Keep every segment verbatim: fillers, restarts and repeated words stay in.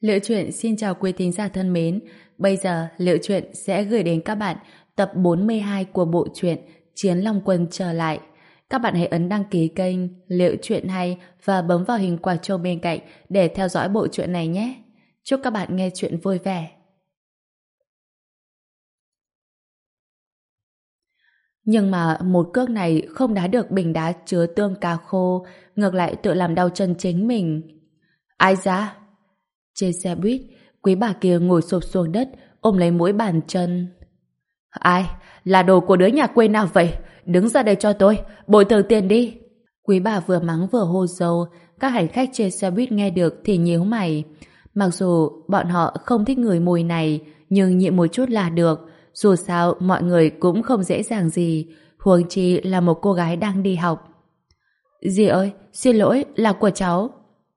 Liệu Chuyện xin chào quý thính giả thân mến. Bây giờ Liệu Chuyện sẽ gửi đến các bạn tập bốn mươi hai của bộ truyện Chiến Long Quân trở lại. Các bạn hãy ấn đăng ký kênh Liệu Chuyện Hay và bấm vào hình quả chuông bên cạnh để theo dõi bộ truyện này nhé. Chúc các bạn nghe chuyện vui vẻ. Nhưng mà một cước này không đá được bình đá chứa tương cá khô, ngược lại tự làm đau chân chính mình. Ai ra? Trên xe buýt, quý bà kia ngồi xổm xuống đất, ôm lấy mỗi bàn chân. Ai? Là đồ của đứa nhà quê nào vậy? Đứng ra đây cho tôi, bồi thường tiền đi. Quý bà vừa mắng vừa hô dâu, các hành khách trên xe buýt nghe được thì nhíu mày. Mặc dù bọn họ không thích người mùi này, nhưng nhịn một chút là được. Dù sao, mọi người cũng không dễ dàng gì, huống chi là một cô gái đang đi học. Dì ơi, xin lỗi, là của cháu.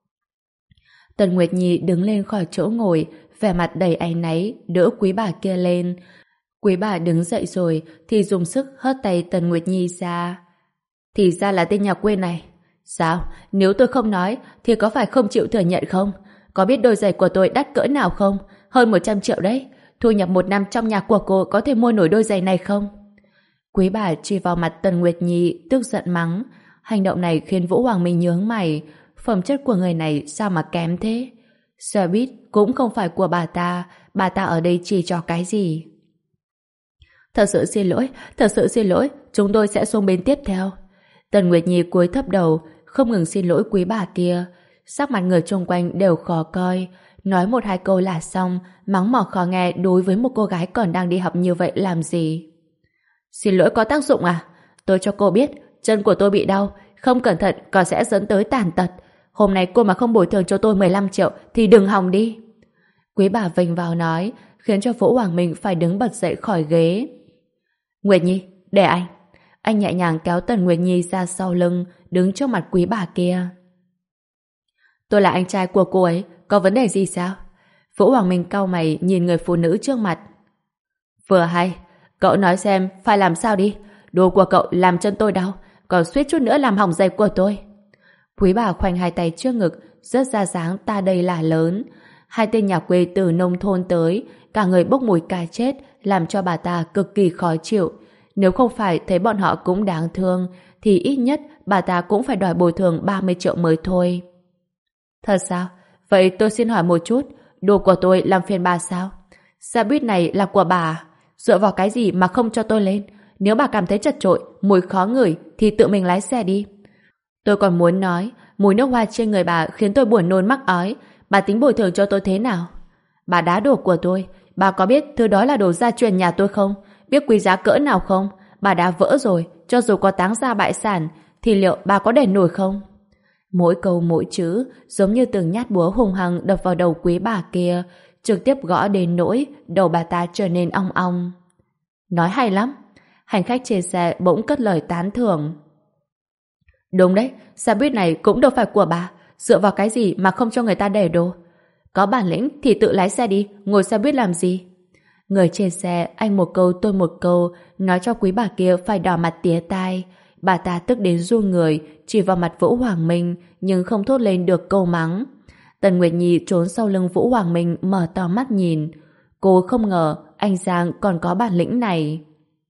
Tần Nguyệt Nhi đứng lên khỏi chỗ ngồi, vẻ mặt đầy áy náy, đỡ quý bà kia lên. Quý bà đứng dậy rồi thì dùng sức hất tay Tần Nguyệt Nhi ra. Thì ra là tên nhà quê này. Sao? Nếu tôi không nói thì có phải không chịu thừa nhận không? Có biết đôi giày của tôi đắt cỡ nào không? Hơn một trăm triệu đấy. Thu nhập một năm trong nhà của cô có thể mua nổi đôi giày này không? Quý bà chỉ vào mặt Tần Nguyệt Nhi tức giận mắng. Hành động này khiến Vũ Hoàng Minh nhướng mày. Phẩm chất của người này sao mà kém thế? Xe buýt cũng không phải của bà ta, bà ta ở đây chỉ cho cái gì? Thật sự xin lỗi, thật sự xin lỗi, chúng tôi sẽ xuống bên tiếp theo. Tần Nguyệt Nhi cúi thấp đầu, không ngừng xin lỗi quý bà kia. Sắc mặt người xung quanh đều khó coi, nói một hai câu là xong, mắng mỏ khó nghe đối với một cô gái còn đang đi học như vậy làm gì? Xin lỗi có tác dụng à? Tôi cho cô biết, chân của tôi bị đau, không cẩn thận còn sẽ dẫn tới tàn tật. Hôm nay cô mà không bồi thường cho tôi mười lăm triệu thì đừng hòng đi. Quý bà vênh vào nói, khiến cho Vũ Hoàng Minh phải đứng bật dậy khỏi ghế. Nguyệt Nhi, để anh. Anh nhẹ nhàng kéo Tần Nguyệt Nhi ra sau lưng, đứng trước mặt quý bà kia. Tôi là anh trai của cô ấy, có vấn đề gì sao? Vũ Hoàng Minh cau mày nhìn người phụ nữ trước mặt. Vừa hay, cậu nói xem phải làm sao đi. Đồ của cậu làm chân tôi đau, còn suýt chút nữa làm hỏng giày của tôi. Quý bà khoanh hai tay trước ngực, rất ra dáng ta đây là lớn. Hai tên nhà quê từ nông thôn tới, cả người bốc mùi cà chết, làm cho bà ta cực kỳ khó chịu. Nếu không phải thấy bọn họ cũng đáng thương, thì ít nhất bà ta cũng phải đòi bồi thường ba mươi triệu mới thôi. Thật sao? Vậy tôi xin hỏi một chút, đồ của tôi làm phiền bà sao? Xe buýt này là của bà, dựa vào cái gì mà không cho tôi lên? Nếu bà cảm thấy chật chội, mùi khó ngửi thì tự mình lái xe đi. Tôi còn muốn nói, mùi nước hoa trên người bà khiến tôi buồn nôn mắc ói. Bà tính bồi thường cho tôi thế nào? Bà đá đồ của tôi, bà có biết thứ đó là đồ gia truyền nhà tôi không? Biết quý giá cỡ nào không? Bà đá vỡ rồi, cho dù có táng ra bại sản, thì liệu bà có đền nổi không? Mỗi câu mỗi chữ giống như từng nhát búa hung hăng đập vào đầu quý bà kia, trực tiếp gõ đến nỗi đầu bà ta trở nên ong ong. Nói hay lắm. Hành khách trên xe bỗng cất lời tán thưởng. Đúng đấy, xe buýt này cũng đâu phải của bà, dựa vào cái gì mà không cho người ta để đồ? Có bản lĩnh thì tự lái xe đi, ngồi xe buýt làm gì? Người trên xe anh một câu tôi một câu, nói cho quý bà kia phải đỏ mặt tía tai. Bà ta tức đến run người, chỉ vào mặt Vũ Hoàng Minh, nhưng không thốt lên được câu mắng. Tần Nguyệt Nhi trốn sau lưng Vũ Hoàng Minh mở to mắt nhìn. Cô không ngờ anh Giang còn có bản lĩnh này.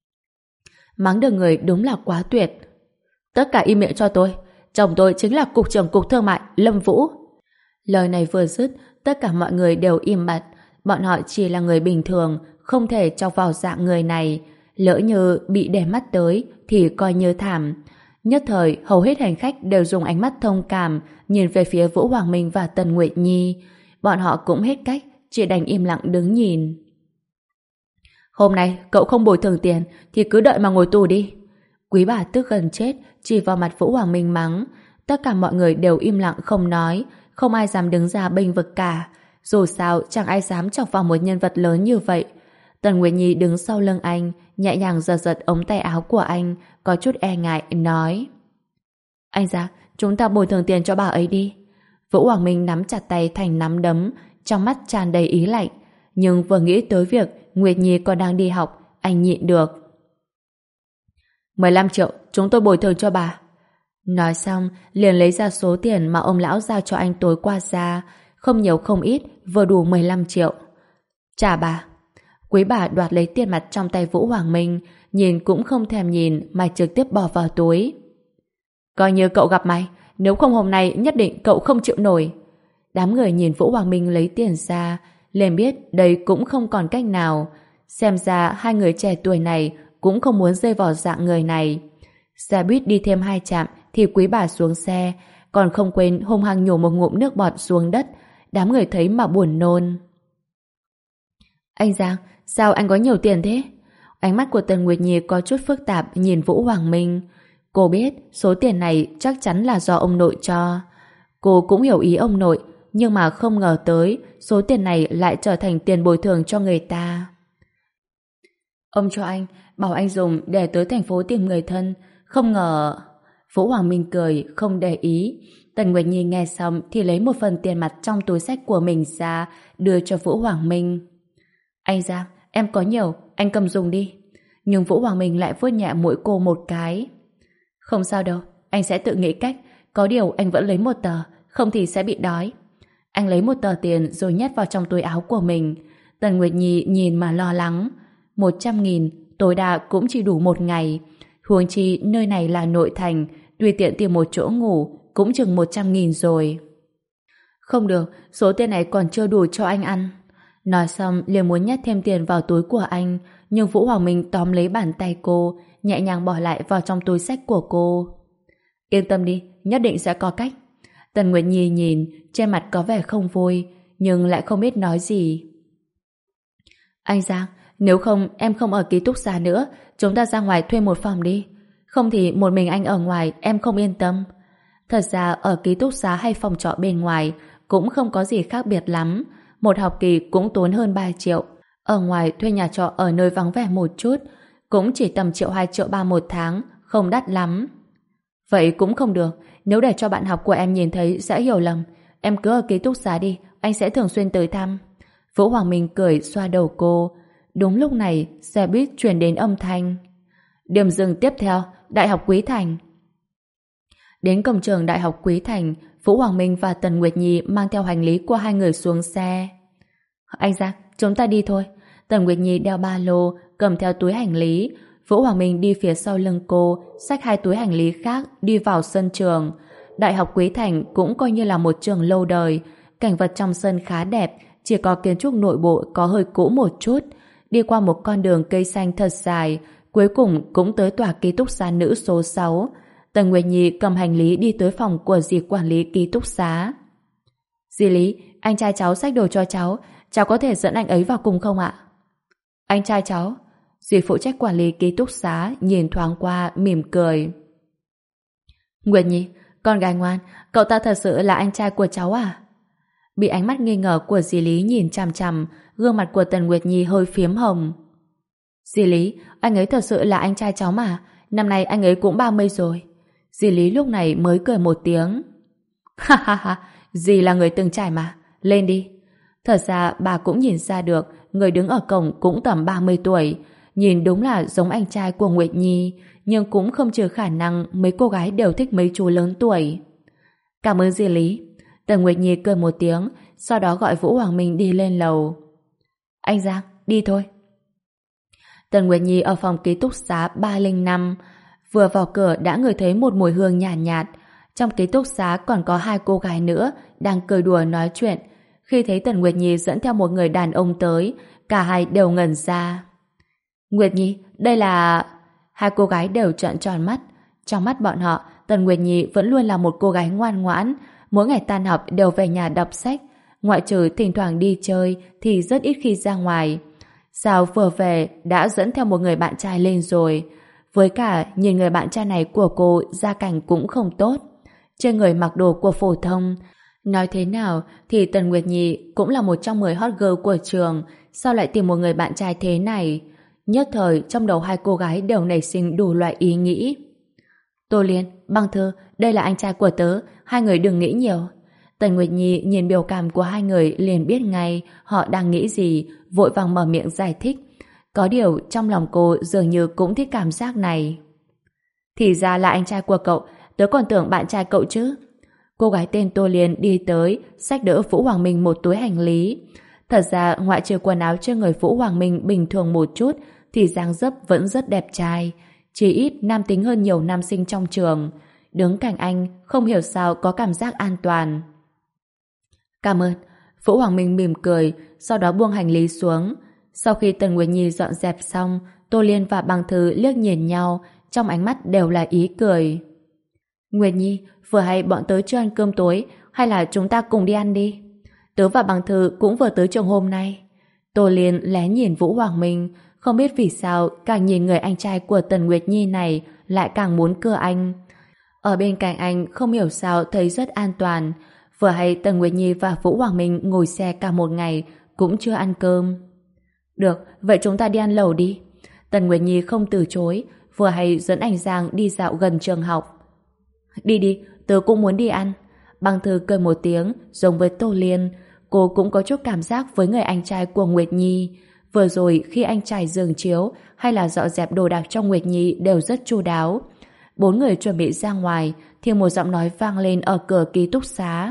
Mắng được người đúng là quá tuyệt. Tất cả im miệng cho tôi, chồng tôi chính là cục trưởng cục thương mại Lâm Vũ. Lời này vừa dứt, tất cả mọi người đều im bặt. Bọn họ chỉ là người bình thường, không thể chọc vào dạng người này. Lỡ như bị để mắt tới thì coi như thảm. Nhất thời hầu hết hành khách đều dùng ánh mắt thông cảm nhìn về phía Vũ Hoàng Minh và Tần Nguyệt Nhi. Bọn họ cũng hết cách, chỉ đành im lặng đứng nhìn. Hôm nay cậu không bồi thường tiền thì cứ đợi mà ngồi tù đi. Quý bà tức gần chết, chỉ vào mặt Vũ Hoàng Minh mắng. Tất cả mọi người đều im lặng không nói, không ai dám đứng ra bênh vực cả. Dù sao chẳng ai dám chọc vào một nhân vật lớn như vậy. Tần Nguyệt Nhi đứng sau lưng anh, nhẹ nhàng giật giật ống tay áo của anh, có chút e ngại nói: Anh Giang, chúng ta bồi thường tiền cho bà ấy đi. Vũ Hoàng Minh nắm chặt tay thành nắm đấm, trong mắt tràn đầy ý lạnh. Nhưng vừa nghĩ tới việc Nguyệt Nhi còn đang đi học, anh nhịn được. mười lăm triệu, chúng tôi bồi thường cho bà. Nói xong, liền lấy ra số tiền mà ông lão giao cho anh tối qua ra. không nhiều không ít, vừa đủ mười lăm triệu. Trả bà. Quý bà đoạt lấy tiền mặt trong tay Vũ Hoàng Minh, nhìn cũng không thèm nhìn mà trực tiếp bỏ vào túi. Coi như cậu gặp may, nếu không hôm nay nhất định cậu không chịu nổi. Đám người nhìn Vũ Hoàng Minh lấy tiền ra, liền biết đây cũng không còn cách nào. Xem ra hai người trẻ tuổi này cũng không muốn rơi vào dạng người này. Xe buýt đi thêm hai trạm thì quý bà xuống xe, còn không quên hung hăng nhổ một ngụm nước bọt xuống đất. Đám người thấy mà buồn nôn. Anh Giang, sao anh có nhiều tiền thế? Ánh mắt của Tần Nguyệt Nhi có chút phức tạp nhìn Vũ Hoàng Minh. Cô biết số tiền này chắc chắn là do ông nội cho. Cô cũng hiểu ý ông nội, nhưng mà không ngờ tới số tiền này lại trở thành tiền bồi thường cho người ta. Ông cho anh, bảo anh dùng để tới thành phố tìm người thân. Không ngờ... Vũ Hoàng Minh cười, không để ý. Tần Nguyệt Nhi nghe xong thì lấy một phần tiền mặt trong túi xách của mình ra, đưa cho Vũ Hoàng Minh. Anh Giang, em có nhiều, anh cầm dùng đi. Nhưng Vũ Hoàng Minh lại vuốt nhẹ mũi cô một cái. Không sao đâu, anh sẽ tự nghĩ cách. Có điều anh vẫn lấy một tờ, không thì sẽ bị đói. Anh lấy một tờ tiền rồi nhét vào trong túi áo của mình. Tần Nguyệt Nhi nhìn mà lo lắng. Một trăm nghìn, tối đa cũng chỉ đủ một ngày. Huống chi nơi này là nội thành, tùy tiện tìm một chỗ ngủ cũng chừng một trăm nghìn rồi. Không được, số tiền này còn chưa đủ cho anh ăn. Nói xong liền muốn nhét thêm tiền vào túi của anh, nhưng Vũ Hoàng Minh tóm lấy bàn tay cô, nhẹ nhàng bỏ lại vào trong túi xách của cô. Yên tâm đi, nhất định sẽ có cách. Tần Nguyệt Nhi nhìn, trên mặt có vẻ không vui, nhưng lại không biết nói gì. Anh Giang, nếu không em không ở ký túc xá nữa, chúng ta ra ngoài thuê một phòng đi. Không thì một mình anh ở ngoài em không yên tâm. Thật ra ở ký túc xá hay phòng trọ bên ngoài cũng không có gì khác biệt lắm. Một học kỳ cũng tốn hơn ba triệu. Ở ngoài thuê nhà trọ ở nơi vắng vẻ một chút, cũng chỉ tầm triệu hai triệu ba một tháng, không đắt lắm. Vậy cũng không được, nếu để cho bạn học của em nhìn thấy sẽ hiểu lầm. Em cứ ở ký túc xá đi, anh sẽ thường xuyên tới thăm. Vũ Hoàng Minh cười xoa đầu cô. Đúng lúc này, xe buýt truyền đến âm thanh. Điểm dừng tiếp theo, Đại học Quý Thành. Đến cổng trường Đại học Quý Thành, Vũ Hoàng Minh và Tần Nguyệt Nhi mang theo hành lý của hai người xuống xe. Anh Giang, chúng ta đi thôi. Tần Nguyệt Nhi đeo ba lô, cầm theo túi hành lý. Vũ Hoàng Minh đi phía sau lưng cô, xách hai túi hành lý khác, đi vào sân trường. Đại học Quý Thành cũng coi như là một trường lâu đời. Cảnh vật trong sân khá đẹp, chỉ có kiến trúc nội bộ có hơi cũ một chút. Đi qua một con đường cây xanh thật dài, cuối cùng cũng tới tòa ký túc xá nữ số sáu. Tần Nguyệt Nhi cầm hành lý đi tới phòng của dì quản lý ký túc xá. Dì Lý, anh trai cháu xách đồ cho cháu, cháu có thể dẫn anh ấy vào cùng không ạ? Anh trai cháu? Dì phụ trách quản lý ký túc xá nhìn thoáng qua mỉm cười. Nguyệt Nhi, con gái ngoan, cậu ta thật sự là anh trai của cháu à? Bị ánh mắt nghi ngờ của dì Lý nhìn chằm chằm, gương mặt của Tần Nguyệt Nhi hơi phiếm hồng. Dì Lý, anh ấy thật sự là anh trai cháu mà, năm nay anh ấy cũng ba mươi rồi. Dì Lý lúc này mới cười một tiếng. Ha ha ha, dì là người từng trải mà, lên đi. Thật ra bà cũng nhìn ra được, người đứng ở cổng cũng tầm ba mươi tuổi, nhìn đúng là giống anh trai của Nguyệt Nhi, nhưng cũng không trừ khả năng mấy cô gái đều thích mấy chú lớn tuổi. Cảm ơn dì Lý. Tần Nguyệt Nhi cười một tiếng, sau đó gọi Vũ Hoàng Minh đi lên lầu. Anh Giang, đi thôi. Tần Nguyệt Nhi ở phòng ký túc xá ba không năm, vừa vào cửa đã ngửi thấy một mùi hương nhàn nhạt, nhạt. Trong ký túc xá còn có hai cô gái nữa đang cười đùa nói chuyện. Khi thấy Tần Nguyệt Nhi dẫn theo một người đàn ông tới, cả hai đều ngẩn ra. Nguyệt Nhi, đây là... Hai cô gái đều trợn tròn mắt. Trong mắt bọn họ, Tần Nguyệt Nhi vẫn luôn là một cô gái ngoan ngoãn, mỗi ngày tan học đều về nhà đọc sách, ngoại trừ thỉnh thoảng đi chơi thì rất ít khi ra ngoài. Sao vừa về đã dẫn theo một người bạn trai lên rồi. Với cả nhìn người bạn trai này của cô gia cảnh cũng không tốt, trên người mặc đồ của phổ thông. Nói thế nào thì Tần Nguyệt Nhi cũng là một trong mười hot girl của trường, sao lại tìm một người bạn trai thế này? Nhất thời trong đầu hai cô gái đều nảy sinh đủ loại ý nghĩ. Tô Liên, Băng Thư, đây là anh trai của tớ, hai người đừng nghĩ nhiều. Tần Nguyệt Nhi nhìn biểu cảm của hai người liền biết ngay họ đang nghĩ gì, vội vàng mở miệng giải thích. Có điều trong lòng cô dường như cũng thích cảm giác này. Thì ra là anh trai của cậu, tớ còn tưởng bạn trai cậu chứ. Cô gái tên Tô Liên đi tới, xách đỡ Vũ Hoàng Minh một túi hành lý. Thật ra, ngoại trừ quần áo trên người Vũ Hoàng Minh bình thường một chút, thì dáng dấp vẫn rất đẹp trai. Chỉ ít nam tính hơn nhiều nam sinh trong trường. Đứng cạnh anh, không hiểu sao có cảm giác an toàn. Cảm ơn. Vũ Hoàng Minh mỉm cười, sau đó buông hành lý xuống. Sau khi Tần Nguyệt Nhi dọn dẹp xong, Tô Liên và Bằng Thư liếc nhìn nhau, trong ánh mắt đều là ý cười. Nguyệt Nhi, vừa hay bọn tớ chưa ăn cơm tối, hay là chúng ta cùng đi ăn đi? Tớ và Bằng Thư cũng vừa tới trường hôm nay. Tô Liên lén nhìn Vũ Hoàng Minh, không biết vì sao càng nhìn người anh trai của Tần Nguyệt Nhi này lại càng muốn cưa anh. Ở bên cạnh anh không hiểu sao thấy rất an toàn. Vừa hay Tần Nguyệt Nhi và Vũ Hoàng Minh ngồi xe cả một ngày cũng chưa ăn cơm. Được, vậy chúng ta đi ăn lẩu đi. Tần Nguyệt Nhi không từ chối, vừa hay dẫn anh Giang đi dạo gần trường học. Đi đi, tớ cũng muốn đi ăn. Bằng Thư cười một tiếng, giống với Tô Liên. Cô cũng có chút cảm giác với người anh trai của Nguyệt Nhi. Vừa rồi khi anh trải giường chiếu hay là dọn dẹp đồ đạc trong Nguyệt Nhi đều rất chu đáo. Bốn người chuẩn bị ra ngoài thì một giọng nói vang lên ở cửa ký túc xá.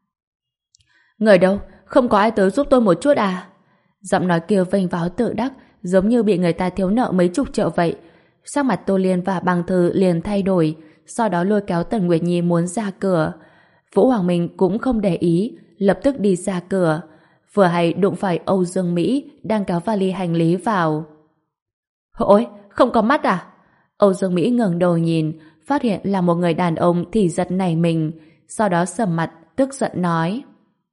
Người đâu? Không có ai tới giúp tôi một chút à? Giọng nói kia vênh váo tự đắc, giống như bị người ta thiếu nợ mấy chục triệu vậy. Sắc mặt Tô Liên và Bằng Thư liền thay đổi, sau đó lôi kéo Tần Nguyệt Nhi muốn ra cửa. Vũ Hoàng Minh cũng không để ý, lập tức đi ra cửa. Vừa hay đụng phải Âu Dương Mỹ đang kéo vali hành lý vào. Ôi, không có mắt à? Âu Dương Mỹ ngẩng đầu nhìn, phát hiện là một người đàn ông thì giật nảy mình, sau đó sầm mặt, tức giận nói.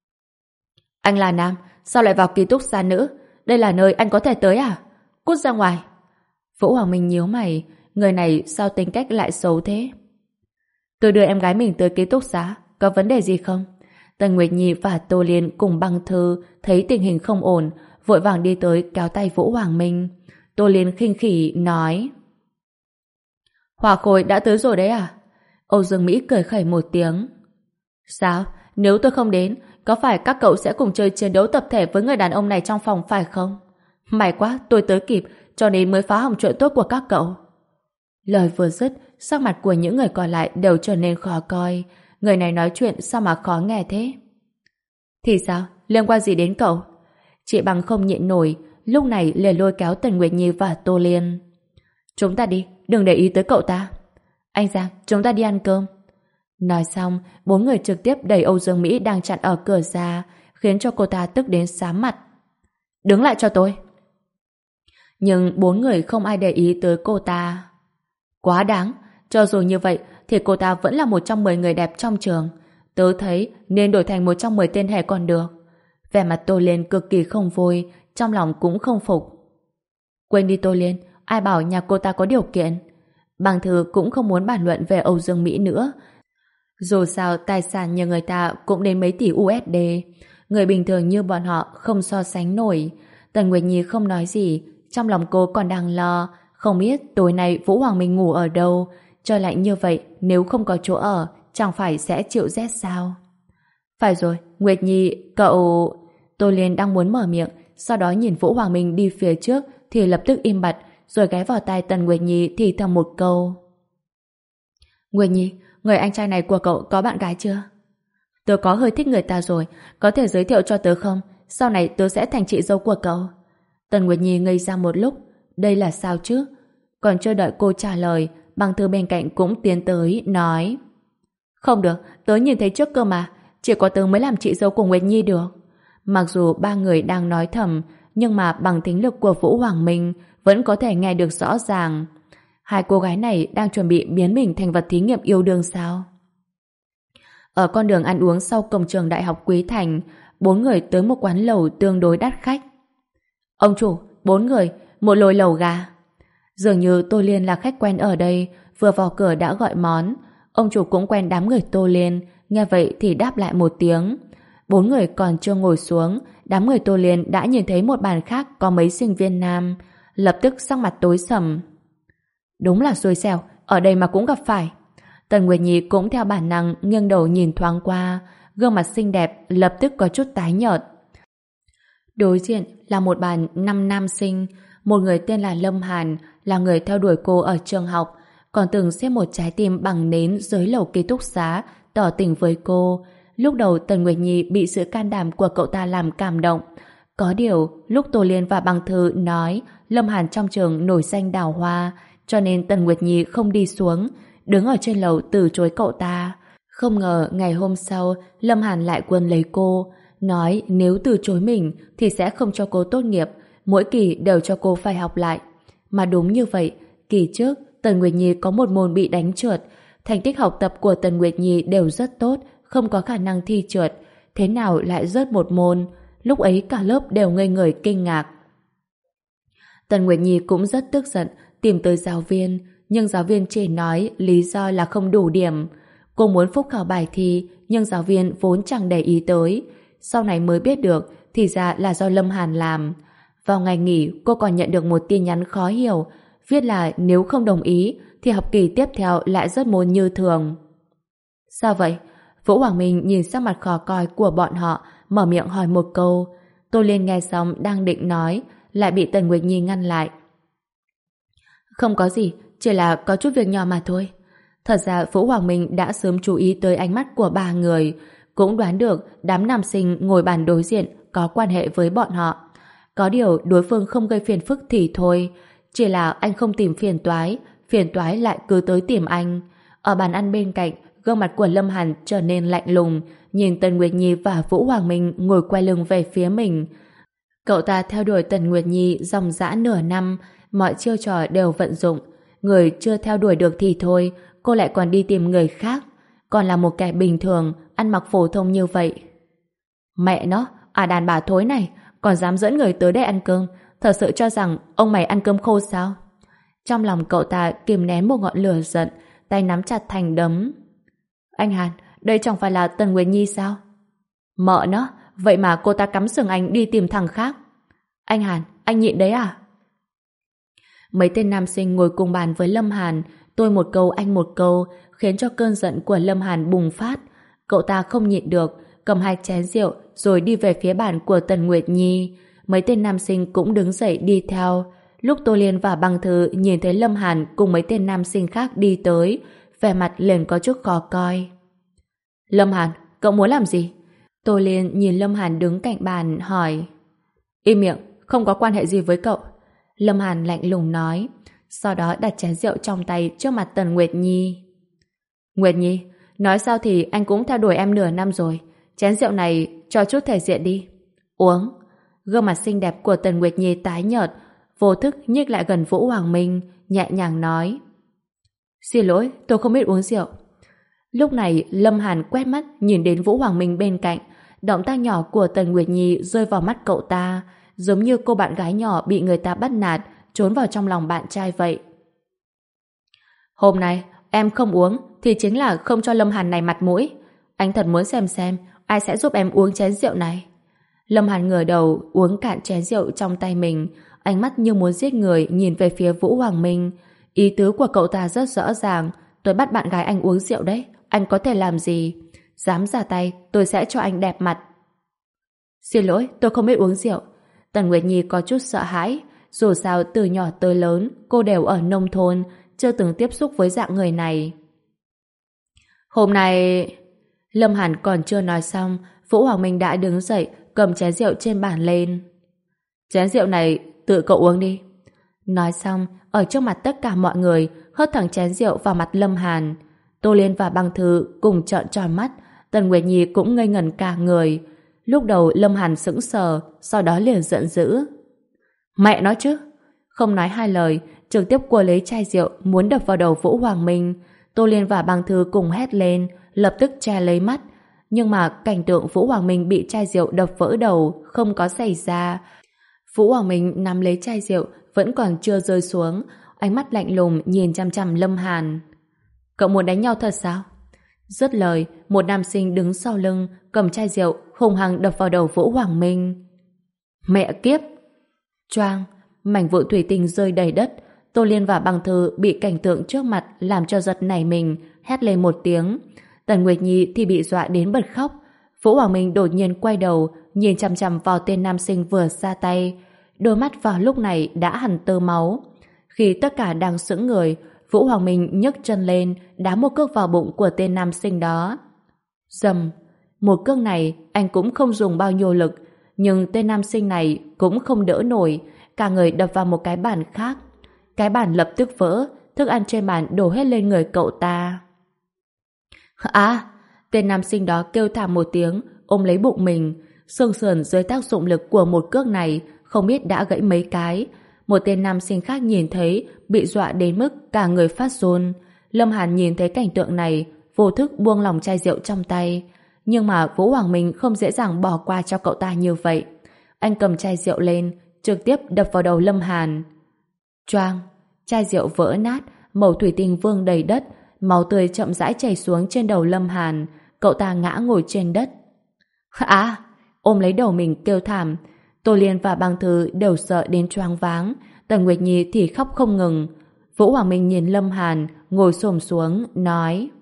Anh là nam, sao lại vào ký túc xá nữ? Đây là nơi anh có thể tới à? Cút ra ngoài. Vũ Hoàng Minh nhíu mày, người này sao tính cách lại xấu thế? Tôi đưa em gái mình tới ký túc xá, có vấn đề gì không? Tần Nguyệt Nhi và Tô Liên cùng Bằng Thư thấy tình hình không ổn, vội vàng đi tới kéo tay Vũ Hoàng Minh. Tô Liên khinh khỉ nói. Hòa Khôi đã tới rồi đấy à? Âu Dương Mỹ cười khẩy một tiếng. Sao? Nếu tôi không đến, có phải các cậu sẽ cùng chơi chiến đấu tập thể với người đàn ông này trong phòng phải không? May quá, tôi tới kịp, cho nên mới phá hỏng chuyện tốt của các cậu. Lời vừa dứt, sắc mặt của những người còn lại đều trở nên khó coi. Người này nói chuyện sao mà khó nghe thế? Thì sao? Liên quan gì đến cậu? Chị Bằng không nhịn nổi, lúc này liền lôi kéo Tần Nguyệt Nhi và Tô Liên. Chúng ta đi, đừng để ý tới cậu ta. Anh Giang, chúng ta đi ăn cơm. Nói xong, bốn người trực tiếp đẩy Âu Dương Mỹ đang chặn ở cửa ra, khiến cho cô ta tức đến xám mặt. Đứng lại cho tôi. Nhưng bốn người không ai để ý tới cô ta. Quá đáng, cho dù như vậy thì cô ta vẫn là một trong mười người đẹp trong trường. Tớ thấy nên đổi thành một trong mười tên hề còn được. Vẻ mặt Tô Liên cực kỳ không vui, trong lòng cũng không phục. Quên đi Tô Liên, ai bảo nhà cô ta có điều kiện. Bằng Thư cũng không muốn bàn luận về Âu Dương Mỹ nữa. Dù sao tài sản nhà người ta cũng đến mấy tỷ u ét đê. Người bình thường như bọn họ không so sánh nổi. Tần Nguyệt Nhi không nói gì, trong lòng cô còn đang lo, không biết tối nay Vũ Hoàng Minh ngủ ở đâu. Trời lạnh như vậy, nếu không có chỗ ở, chẳng phải sẽ chịu rét sao? Phải rồi, Nguyệt Nhi, cậu... Tô Liên đang muốn mở miệng, sau đó nhìn Vũ Hoàng Minh đi phía trước thì lập tức im bặt, rồi ghé vào tai Tần Nguyệt Nhi thì thầm một câu. Nguyệt Nhi, người anh trai này của cậu có bạn gái chưa? Tớ có hơi thích người ta rồi, có thể giới thiệu cho tớ không? Sau này tớ sẽ thành chị dâu của cậu. Tần Nguyệt Nhi ngây ra một lúc, đây là sao chứ? Còn chưa đợi cô trả lời, Bằng Thư bên cạnh cũng tiến tới, nói. Không được, tớ nhìn thấy trước cơ mà, chỉ có tớ mới làm chị dâu của Nguyệt Nhi được. Mặc dù ba người đang nói thầm, nhưng mà bằng thính lực của Vũ Hoàng Minh vẫn có thể nghe được rõ ràng. Hai cô gái này đang chuẩn bị biến mình thành vật thí nghiệm yêu đương sao? Ở con đường ăn uống sau cổng trường Đại học Quý Thành, bốn người tới một quán lẩu tương đối đắt khách. Ông chủ, bốn người, một nồi lẩu gà. Dường như Tô Liên là khách quen ở đây, vừa vào cửa đã gọi món. Ông chủ cũng quen đám người Tô Liên, nghe vậy thì đáp lại một tiếng. Bốn người còn chưa ngồi xuống, đám người Tô Liên đã nhìn thấy một bàn khác có mấy sinh viên nam, lập tức sắc mặt tối sầm. Đúng là xui xẻo, ở đây mà cũng gặp phải. Tần Nguyệt Nhi cũng theo bản năng nghiêng đầu nhìn thoáng qua, gương mặt xinh đẹp lập tức có chút tái nhợt. Đối diện là một bàn năm nam sinh, một người tên là Lâm Hàn, là người theo đuổi cô ở trường học, còn từng xếp một trái tim bằng nến dưới lầu ký túc xá, tỏ tình với cô. Lúc đầu Tần Nguyệt Nhi bị sự can đảm của cậu ta làm cảm động. Có điều, lúc Tô Liên và Bằng Thư nói Lâm Hàn trong trường nổi danh đào hoa, cho nên Tần Nguyệt Nhi không đi xuống, đứng ở trên lầu từ chối cậu ta. Không ngờ ngày hôm sau, Lâm Hàn lại quấn lấy cô, nói nếu từ chối mình thì sẽ không cho cô tốt nghiệp, mỗi kỳ đều cho cô phải học lại. Mà đúng như vậy, kỳ trước Tần Nguyệt Nhi có một môn bị đánh trượt, thành tích học tập của Tần Nguyệt Nhi đều rất tốt, không có khả năng thi trượt, thế nào lại rớt một môn. Lúc ấy cả lớp đều ngây người kinh ngạc. Tần Nguyệt Nhi cũng rất tức giận, tìm tới giáo viên, nhưng giáo viên chỉ nói lý do là không đủ điểm. Cô muốn phúc khảo bài thi, nhưng giáo viên vốn chẳng để ý tới. Sau này mới biết được, thì ra là do Lâm Hàn làm. Vào ngày nghỉ, cô còn nhận được một tin nhắn khó hiểu, viết là nếu không đồng ý, thì học kỳ tiếp theo lại rớt môn như thường. Sao vậy? Vũ Hoàng Minh nhìn sắc mặt khó coi của bọn họ, mở miệng hỏi một câu. Tô Liên nghe xong đang định nói, lại bị Tần Nguyệt Nhi ngăn lại. Không có gì, chỉ là có chút việc nhỏ mà thôi. Thật ra Vũ Hoàng Minh đã sớm chú ý tới ánh mắt của ba người, cũng đoán được đám nam sinh ngồi bàn đối diện có quan hệ với bọn họ. Có điều đối phương không gây phiền phức thì thôi, chỉ là anh không tìm phiền toái, phiền toái lại cứ tới tìm anh. Ở bàn ăn bên cạnh, gương mặt của Lâm Hàn trở nên lạnh lùng, nhìn Tần Nguyệt Nhi và Vũ Hoàng Minh ngồi quay lưng về phía mình. Cậu ta theo đuổi Tần Nguyệt Nhi dòng dã nửa năm, mọi chiêu trò đều vận dụng. Người chưa theo đuổi được thì thôi, cô lại còn đi tìm người khác. Còn là một kẻ bình thường, ăn mặc phổ thông như vậy. Mẹ nó, à đàn bà thối này, còn dám dẫn người tới đây ăn cơm, thật sự cho rằng ông mày ăn cơm khô sao? Trong lòng cậu ta kìm nén một ngọn lửa giận, tay nắm chặt thành đấm. Anh Hàn, đây chẳng phải là Tần Nguyệt Nhi sao? Mợ nó, vậy mà cô ta cắm sừng anh đi tìm thằng khác. Anh Hàn, anh nhịn đấy à? Mấy tên nam sinh ngồi cùng bàn với Lâm Hàn, tôi một câu anh một câu, khiến cho cơn giận của Lâm Hàn bùng phát. Cậu ta không nhịn được, cầm hai chén rượu rồi đi về phía bàn của Tần Nguyệt Nhi. Mấy tên nam sinh cũng đứng dậy đi theo. Lúc Tô Liên và Băng Thư nhìn thấy Lâm Hàn cùng mấy tên nam sinh khác đi tới, vẻ mặt liền có chút khó coi. Lâm Hàn, cậu muốn làm gì? Tô Liên nhìn Lâm Hàn đứng cạnh bàn hỏi. Im miệng, không có quan hệ gì với cậu. Lâm Hàn lạnh lùng nói, sau đó đặt chén rượu trong tay trước mặt Tần Nguyệt Nhi. Nguyệt Nhi, nói sao thì anh cũng theo đuổi em nửa năm rồi. Chén rượu này cho chút thể diện đi. Uống. Gương mặt xinh đẹp của Tần Nguyệt Nhi tái nhợt, vô thức nhích lại gần Vũ Hoàng Minh, nhẹ nhàng nói. Xin lỗi, tôi không biết uống rượu. Lúc này Lâm Hàn quét mắt nhìn đến Vũ Hoàng Minh bên cạnh, động tác nhỏ của Tần Nguyệt Nhi rơi vào mắt cậu ta, giống như cô bạn gái nhỏ bị người ta bắt nạt, trốn vào trong lòng bạn trai vậy. Hôm nay em không uống thì chính là không cho Lâm Hàn này mặt mũi. Anh thật muốn xem xem ai sẽ giúp em uống chén rượu này. Lâm Hàn ngửa đầu uống cạn chén rượu trong tay mình, ánh mắt như muốn giết người nhìn về phía Vũ Hoàng Minh. Ý tứ của cậu ta rất rõ ràng, tôi bắt bạn gái anh uống rượu đấy, anh có thể làm gì? Dám ra tay, tôi sẽ cho anh đẹp mặt. Xin lỗi, tôi không biết uống rượu. Tần Nguyệt Nhi có chút sợ hãi, dù sao từ nhỏ tới lớn, cô đều ở nông thôn, chưa từng tiếp xúc với dạng người này. Hôm nay... Lâm Hàn còn chưa nói xong, Vũ Hoàng Minh đã đứng dậy, cầm chén rượu trên bàn lên. Chén rượu này tự cậu uống đi. Nói xong, ở trước mặt tất cả mọi người, hất thẳng chén rượu vào mặt Lâm Hàn. Tô Liên và Băng Thư cùng trợn tròn mắt, Tần Nguyệt Nhi cũng ngây ngẩn cả người. Lúc đầu Lâm Hàn sững sờ, sau đó liền giận dữ. Mẹ nói chứ! Không nói hai lời, trực tiếp cua lấy chai rượu muốn đập vào đầu Vũ Hoàng Minh. Tô Liên và Băng Thư cùng hét lên, lập tức che lấy mắt. Nhưng mà cảnh tượng Vũ Hoàng Minh bị chai rượu đập vỡ đầu không có xảy ra. Vũ Hoàng Minh nắm lấy chai rượu vẫn còn chưa rơi xuống, ánh mắt lạnh lùng nhìn chằm chằm Lâm Hàn. Cậu muốn đánh nhau thật sao? Dứt lời, một nam sinh đứng sau lưng cầm chai rượu hung hăng đập vào đầu Vũ Hoàng Minh. Mẹ kiếp! Choang! Mảnh vụn thủy tinh rơi đầy đất. Tô Liên và Băng Thư bị cảnh tượng trước mặt làm cho giật nảy mình, hét lên một tiếng. Tần Nguyệt Nhi thì bị dọa đến bật khóc. Vũ Hoàng Minh đột nhiên quay đầu, nhìn chằm chằm vào tên nam sinh vừa ra tay. Đôi mắt vào lúc này đã hằn tơ máu. Khi tất cả đang sững người, Vũ Hoàng Minh nhấc chân lên, đá một cước vào bụng của tên nam sinh đó. Dầm, một cước này anh cũng không dùng bao nhiêu lực, nhưng tên nam sinh này cũng không đỡ nổi, cả người đập vào một cái bàn khác. Cái bàn lập tức vỡ, thức ăn trên bàn đổ hết lên người cậu ta. À, tên nam sinh đó kêu thảm một tiếng, ôm lấy bụng mình. Xương sườn dưới tác dụng lực của một cước này không biết đã gãy mấy cái. Một tên nam sinh khác nhìn thấy, bị dọa đến mức cả người phát run. Lâm Hàn nhìn thấy cảnh tượng này, vô thức buông lỏng chai rượu trong tay. Nhưng mà Vũ Hoàng Minh không dễ dàng bỏ qua cho cậu ta như vậy. Anh cầm chai rượu lên, trực tiếp đập vào đầu Lâm Hàn. Choang, chai rượu vỡ nát, mẩu thủy tinh vương đầy đất, máu tươi chậm rãi chảy xuống trên đầu Lâm Hàn. Cậu ta ngã ngồi trên đất. À, ôm lấy đầu mình kêu thảm. Tô Liên và Băng Thư đều sợ đến choáng váng. Tần Nguyệt Nhi thì khóc không ngừng. Vũ Hoàng Minh nhìn Lâm Hàn, ngồi xổm xuống, nói: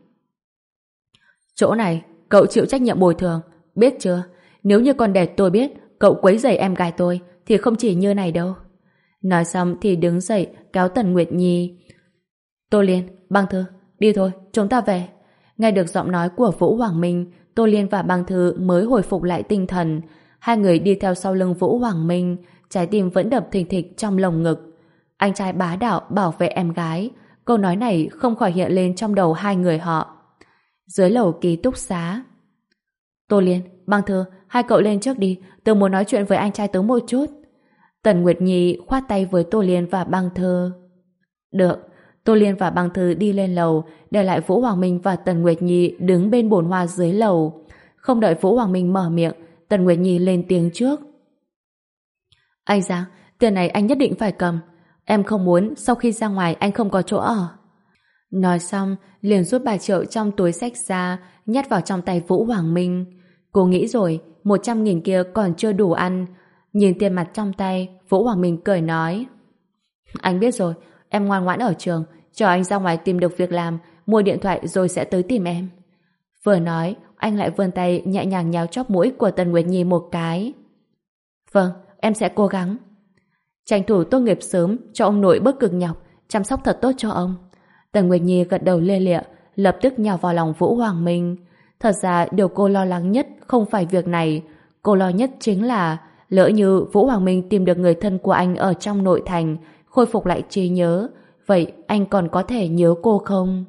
chỗ này, cậu chịu trách nhiệm bồi thường, biết chưa? Nếu như con để tôi biết cậu quấy rầy em gái tôi, thì không chỉ như này đâu. Nói xong thì đứng dậy, kéo Tần Nguyệt Nhi. Tô Liên, Băng Thư, đi thôi, chúng ta về. Nghe được giọng nói của Vũ Hoàng Minh, Tô Liên và Băng Thư mới hồi phục lại tinh thần. Hai người đi theo sau lưng Vũ Hoàng Minh, trái tim vẫn đập thình thịch trong lồng ngực. Anh trai bá đạo bảo vệ em gái. Câu nói này không khỏi hiện lên trong đầu hai người họ. Dưới lầu ký túc xá. Tô Liên, Băng Thư, hai cậu lên trước đi, tớ muốn nói chuyện với anh trai tớ một chút. Tần Nguyệt Nhi khoát tay với Tô Liên và Băng Thư. Được. Tô Liên và Băng Thư đi lên lầu, để lại Vũ Hoàng Minh và Tần Nguyệt Nhi đứng bên bồn hoa dưới lầu. Không đợi Vũ Hoàng Minh mở miệng, Tần Nguyệt Nhi lên tiếng trước. Anh Giang, tiền này anh nhất định phải cầm. Em không muốn sau khi ra ngoài anh không có chỗ ở. Nói xong, liền rút ba triệu trong túi xách ra, nhét vào trong tay Vũ Hoàng Minh. Cô nghĩ rồi, một trăm nghìn kia còn chưa đủ ăn. Nhìn tiền mặt trong tay, Vũ Hoàng Minh cười nói: anh biết rồi, em ngoan ngoãn ở trường, chờ anh ra ngoài tìm được việc làm, mua điện thoại rồi sẽ tới tìm em. Vừa nói, anh lại vươn tay nhẹ nhàng nhéo chóp mũi của Tần Nguyệt Nhi một cái. Vâng, em sẽ cố gắng. Tranh thủ tốt nghiệp sớm cho ông nội bớt cực nhọc, chăm sóc thật tốt cho ông. Tần Nguyệt Nhi gật đầu lia lịa, lập tức nhào vào lòng Vũ Hoàng Minh. Thật ra điều cô lo lắng nhất không phải việc này, cô lo nhất chính là lỡ như Vũ Hoàng Minh tìm được người thân của anh ở trong nội thành, khôi phục lại trí nhớ, vậy anh còn có thể nhớ cô không?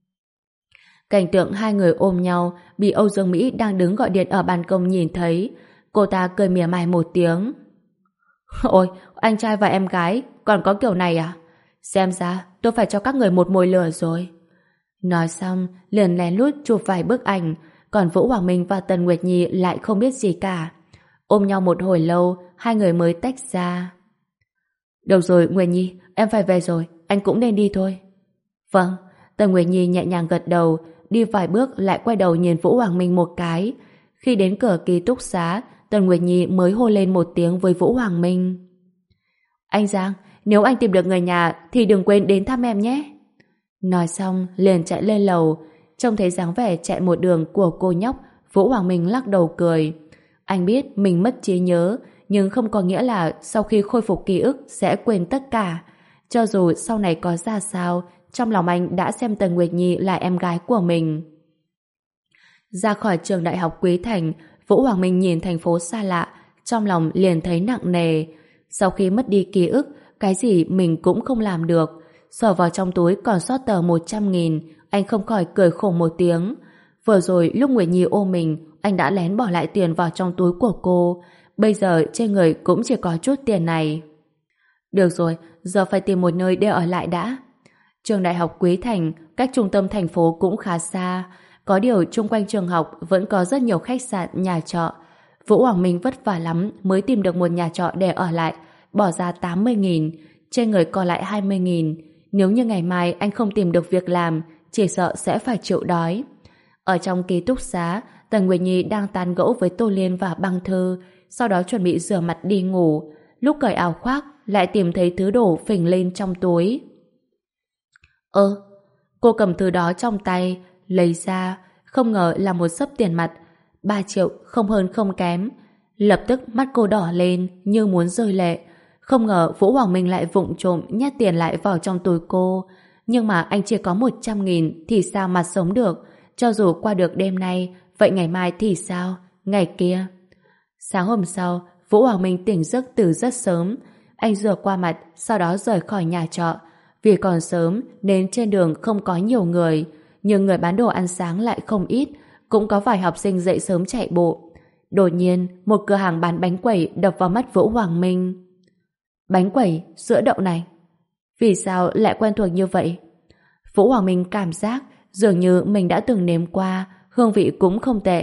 Cảnh tượng hai người ôm nhau bị Âu Dương Mỹ đang đứng gọi điện ở ban công nhìn thấy. Cô ta cười mỉa mai một tiếng. Ôi, anh trai và em gái còn có kiểu này à? Xem ra tôi phải cho các người một mồi lửa rồi. Nói xong, liền lén lút chụp vài bức ảnh, còn Vũ Hoàng Minh và Tần Nguyệt Nhi lại không biết gì cả. Ôm nhau một hồi lâu, hai người mới tách ra. Được rồi, Nguyệt Nhi, em phải về rồi, anh cũng nên đi thôi. Vâng, Tần Nguyệt Nhi nhẹ nhàng gật đầu, đi vài bước lại quay đầu nhìn Vũ Hoàng Minh một cái. Khi đến cửa ký túc xá, Tần Nguyệt Nhi mới hô lên một tiếng với Vũ Hoàng Minh. Anh Giang, nếu anh tìm được người nhà thì đừng quên đến thăm em nhé. Nói xong, liền chạy lên lầu. Trông thấy dáng vẻ chạy một đường của cô nhóc, Vũ Hoàng Minh lắc đầu cười. Anh biết mình mất trí nhớ, nhưng không có nghĩa là sau khi khôi phục ký ức sẽ quên tất cả. Cho dù sau này có ra sao, trong lòng anh đã xem Tần Nguyệt Nhi là em gái của mình. Ra khỏi trường đại học Quý Thành, Vũ Hoàng Minh nhìn thành phố xa lạ, trong lòng liền thấy nặng nề. Sau khi mất đi ký ức, cái gì mình cũng không làm được. Sờ vào trong túi còn sót tờ một trăm nghìn, anh không khỏi cười khổ một tiếng. Vừa rồi lúc Nguyệt Nhi ôm mình, anh đã lén bỏ lại tiền vào trong túi của cô. Bây giờ trên người cũng chỉ có chút tiền này. Được rồi, giờ phải tìm một nơi để ở lại đã. Trường đại học Quý Thành, cách trung tâm thành phố cũng khá xa. Có điều chung quanh trường học vẫn có rất nhiều khách sạn, nhà trọ. Vũ Hoàng Minh vất vả lắm mới tìm được một nhà trọ để ở lại, bỏ ra tám mươi nghìn, trên người còn lại hai mươi nghìn. Nếu như ngày mai anh không tìm được việc làm, chỉ sợ sẽ phải chịu đói. Ở trong ký túc xá, Tần Nguyệt Nhi đang tán gẫu với Tô Liên và Băng Thư, sau đó chuẩn bị rửa mặt đi ngủ. Lúc cởi áo khoác, lại tìm thấy thứ đồ phình lên trong túi. Ơ, cô cầm thứ đó trong tay, lấy ra, không ngờ là một xấp tiền mặt, ba triệu không hơn không kém. Lập tức mắt cô đỏ lên như muốn rơi lệ. Không ngờ Vũ Hoàng Minh lại vụng trộm nhét tiền lại vào trong túi cô. Nhưng mà anh chỉ có một trăm nghìn thì sao mà sống được. Cho dù qua được đêm nay, Vậy ngày mai thì sao? Ngày kia? Sáng hôm sau, Vũ Hoàng Minh tỉnh giấc từ rất sớm. Anh rửa qua mặt, sau đó rời khỏi nhà trọ. Vì còn sớm nên trên đường không có nhiều người, nhưng người bán đồ ăn sáng lại không ít, cũng có vài học sinh dậy sớm chạy bộ. Đột nhiên, một cửa hàng bán bánh quẩy đập vào mắt Vũ Hoàng Minh. Bánh quẩy, sữa đậu nành. Vì sao lại quen thuộc như vậy? Vũ Hoàng Minh cảm giác dường như mình đã từng nếm qua, hương vị cũng không tệ.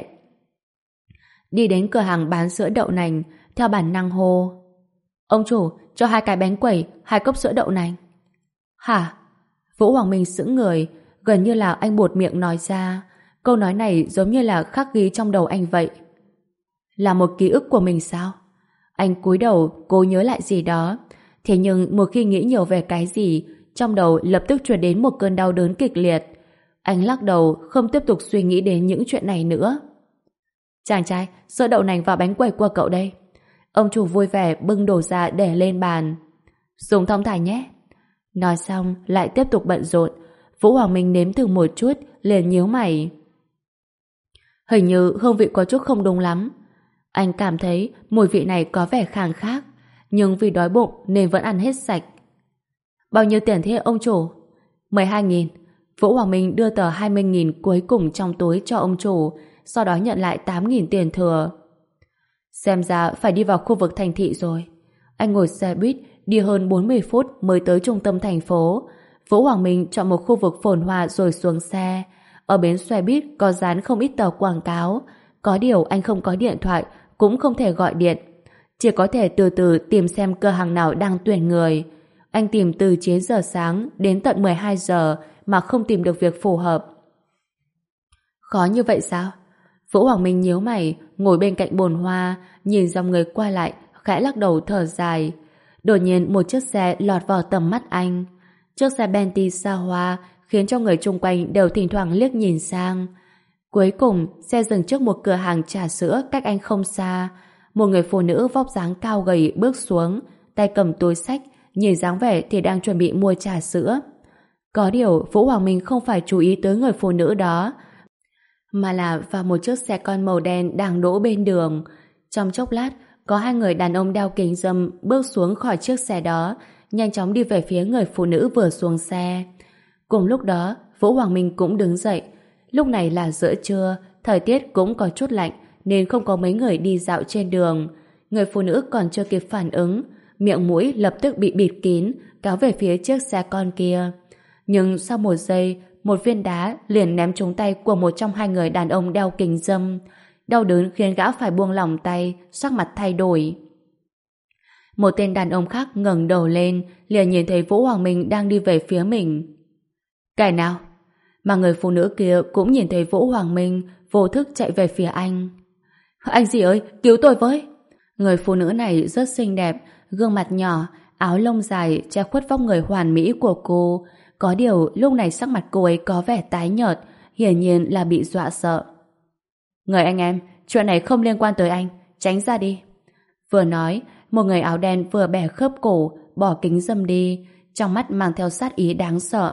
Đi đến cửa hàng bán sữa đậu nành, theo bản năng hô: Ông chủ, cho hai cái bánh quẩy, hai cốc sữa đậu nành. Hả? Vũ Hoàng Minh sững người, gần như là anh buột miệng nói ra. Câu nói này giống như là khắc ghi trong đầu anh vậy. Là một ký ức của mình sao? Anh cúi đầu cố nhớ lại gì đó. Thế nhưng một khi nghĩ nhiều về cái gì, trong đầu lập tức truyền đến một cơn đau đớn kịch liệt. Anh lắc đầu, không tiếp tục suy nghĩ đến những chuyện này nữa. Chàng trai, sữa đậu nành và bánh quẩy của cậu đây. Ông chủ vui vẻ bưng đồ ra để lên bàn. Dùng thong thả nhé. Nói xong lại tiếp tục bận rộn. Vũ Hoàng Minh nếm thử một chút, liền nhíu mày. Hình như hương vị có chút không đúng lắm. Anh cảm thấy mùi vị này có vẻ khang khác, nhưng vì đói bụng nên vẫn ăn hết sạch. Bao nhiêu tiền thế ông chủ? mười hai nghìn. Vũ Hoàng Minh đưa tờ hai mươi nghìn cuối cùng trong túi cho ông chủ, sau đó nhận lại tám nghìn tiền thừa. Xem ra phải đi vào khu vực thành thị rồi. Anh ngồi xe buýt đi hơn bốn mươi phút mới tới trung tâm thành phố. Vũ Hoàng Minh chọn một khu vực phồn hoa rồi xuống xe. Ở bến xe buýt có dán không ít tờ quảng cáo. Có điều anh không có điện thoại, cũng không thể gọi điện. Chỉ có thể từ từ tìm xem cửa hàng nào đang tuyển người. Anh tìm từ chín giờ sáng đến tận mười hai giờ mà không tìm được việc phù hợp. Khó như vậy sao? Vũ Hoàng Minh nhíu mày, ngồi bên cạnh bồn hoa, nhìn dòng người qua lại, khẽ lắc đầu thở dài. Đột nhiên một chiếc xe lọt vào tầm mắt anh. Chiếc xe Bentley xa hoa khiến cho người chung quanh đều thỉnh thoảng liếc nhìn sang. Cuối cùng, xe dừng trước một cửa hàng trà sữa cách anh không xa. Một người phụ nữ vóc dáng cao gầy bước xuống, tay cầm túi xách, nhìn dáng vẻ thì đang chuẩn bị mua trà sữa. Có điều, Vũ Hoàng Minh không phải chú ý tới người phụ nữ đó, mà là vào một chiếc xe con màu đen đang đỗ bên đường. Trong chốc lát, có hai người đàn ông đeo kính râm bước xuống khỏi chiếc xe đó, nhanh chóng đi về phía người phụ nữ vừa xuống xe. Cùng lúc đó, Vũ Hoàng Minh cũng đứng dậy. Lúc này là giữa trưa, thời tiết cũng có chút lạnh, nên không có mấy người đi dạo trên đường. Người phụ nữ còn chưa kịp phản ứng, miệng mũi lập tức bị bịt kín, kéo về phía chiếc xe con kia. Nhưng sau một giây, một viên đá liền ném trúng tay của một trong hai người đàn ông đeo kính râm. Đau đớn khiến gã phải buông lỏng tay, sắc mặt thay đổi. Một tên đàn ông khác ngẩng đầu lên, liền nhìn thấy Vũ Hoàng Minh đang đi về phía mình. Cái nào? Mà người phụ nữ kia cũng nhìn thấy Vũ Hoàng Minh, vô thức chạy về phía anh. Anh gì ơi, cứu tôi với! Người phụ nữ này rất xinh đẹp, gương mặt nhỏ, áo lông dài che khuất vóc người hoàn mỹ của cô. Có điều lúc này sắc mặt cô ấy có vẻ tái nhợt, hiển nhiên là bị dọa sợ. Người anh em, chuyện này không liên quan tới anh, tránh ra đi. Vừa nói, một người áo đen vừa bẻ khớp cổ, bỏ kính râm đi, trong mắt mang theo sát ý đáng sợ.